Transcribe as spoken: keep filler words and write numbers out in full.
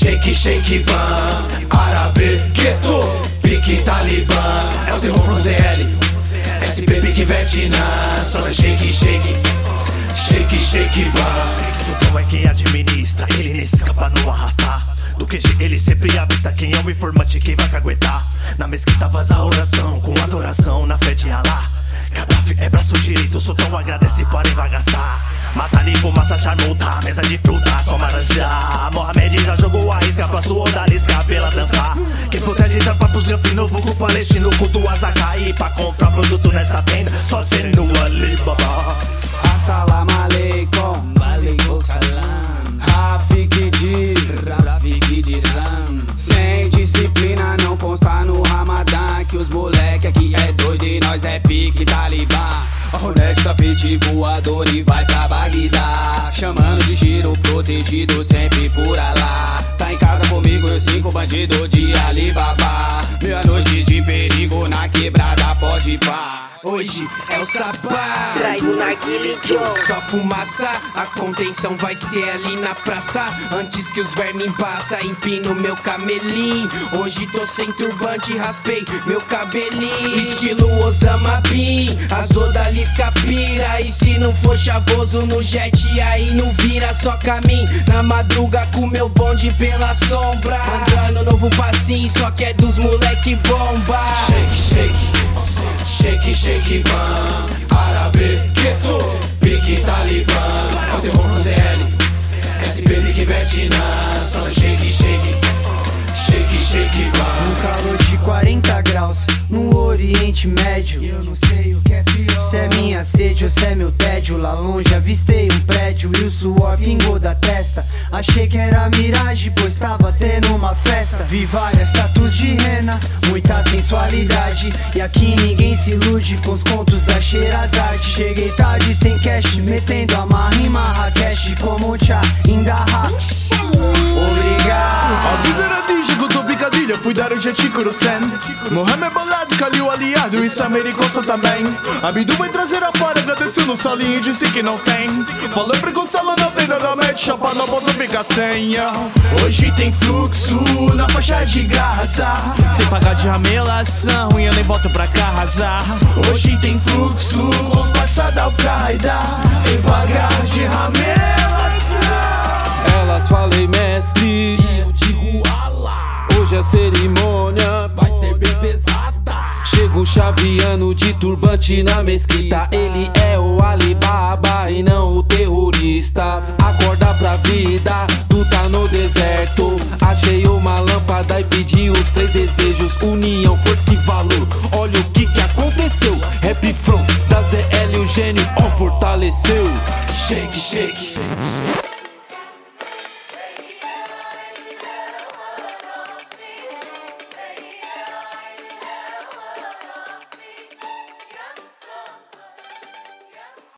Shake, shake, van, árabe, gueto, pique talibã. É o terror from Z L, S P, pique Vietnã. Só na shake, shake, shake, shake, van. Esse tom é quem administra, ele nem se escapa no arrastar. Do Q G ele sempre avista quem é o informante, quem vai caguetar. Na mesquita vaza a oração, com adoração na fé de Alá. Gaddafi é braço direito, o sultão agradece, porém vai gastar. Massa limpo, massa charmuta, mesa de fruta, só marajá. Mohamed já jogou a isca pra sua odalisca pela dança. Quem protege tampa pros granfinos, vulgo palestino, culto a Zakai. Pra comprar produto nessa tenda, só sendo Alibaba. Assalamu alaikum, alaikum salam. Rafik de, Rafik de ram. Sem disciplina não consta no Ramadã. Que os moleque aqui é doido e nós é pique talibã. Rolex, tapete voador e vai pra Bagdá. Chamando de giro protegido sempre por Alá. Tá em casa comigo eu cinco bandido de Alibaba. Meia-noite de perigo na quebrada pode pá. Hoje é o sabá, Trago naquele John. só fumaça, a contenção vai ser ali na praça. Antes que os vermes passa, empino meu camelim. Hoje tô sem turbante, raspei meu cabelinho. Estilo Osama Bin, as odalisca pira. E se não for chavoso no jet, aí não vira. Só caminho na madruga com meu bonde pela sombra. Andando novo passinho, só que é dos moleque bomba. Shake, shake, shake, shake, van, árabe, gueto, pique talibã. É o terror from Z L, S P, pique Vietnã. Só na shake, shake, shake, shake, van. Um calor de quarenta graus no Oriente Médio. Eu não sei o que é pior, se é minha sede ou se é meu tédio. Lá longe avistei um prédio e o suor pingou da testa. Achei que era miragem, pois tava tendo uma festa. Vi várias tatuas de rena, muita sensualidade. E aqui ninguém se ilude com os contos da Sherazade. Cheguei tarde sem cash, metendo a marra em Marrakech. Como tchá, indarra. Obrigado. A vida era ninja, contou picadilha, fui dar o jetícoro sen. Mohamed bolado, calhou aliado, isso americano também. Abdu vai trazer a fora, agradeceu no salinho e disse que não tem. Falei pra Gonçalo, não tem nada a chapa, não posso ficar sem. Hoje tem fluxo na faixa de graça, sem pagar de ramelação e eu nem volto pra casa. Hoje tem fluxo com os parça da Al-Qaeda, sem pagar de ramelação. Elas falei mestre, e eu digo Allah. Hoje a cerimônia vai ser bem pesada. Chego chaveando de turbante na mesquita. Ele é o Alibaba e não o terrorista. Acorda pra vida, tu tá no deserto. Achei uma lâmpada e pedi os três desejos: união, força e valor. Olha o que que aconteceu. Rap from da Z L, o gênio ó fortaleceu. Shake, shake,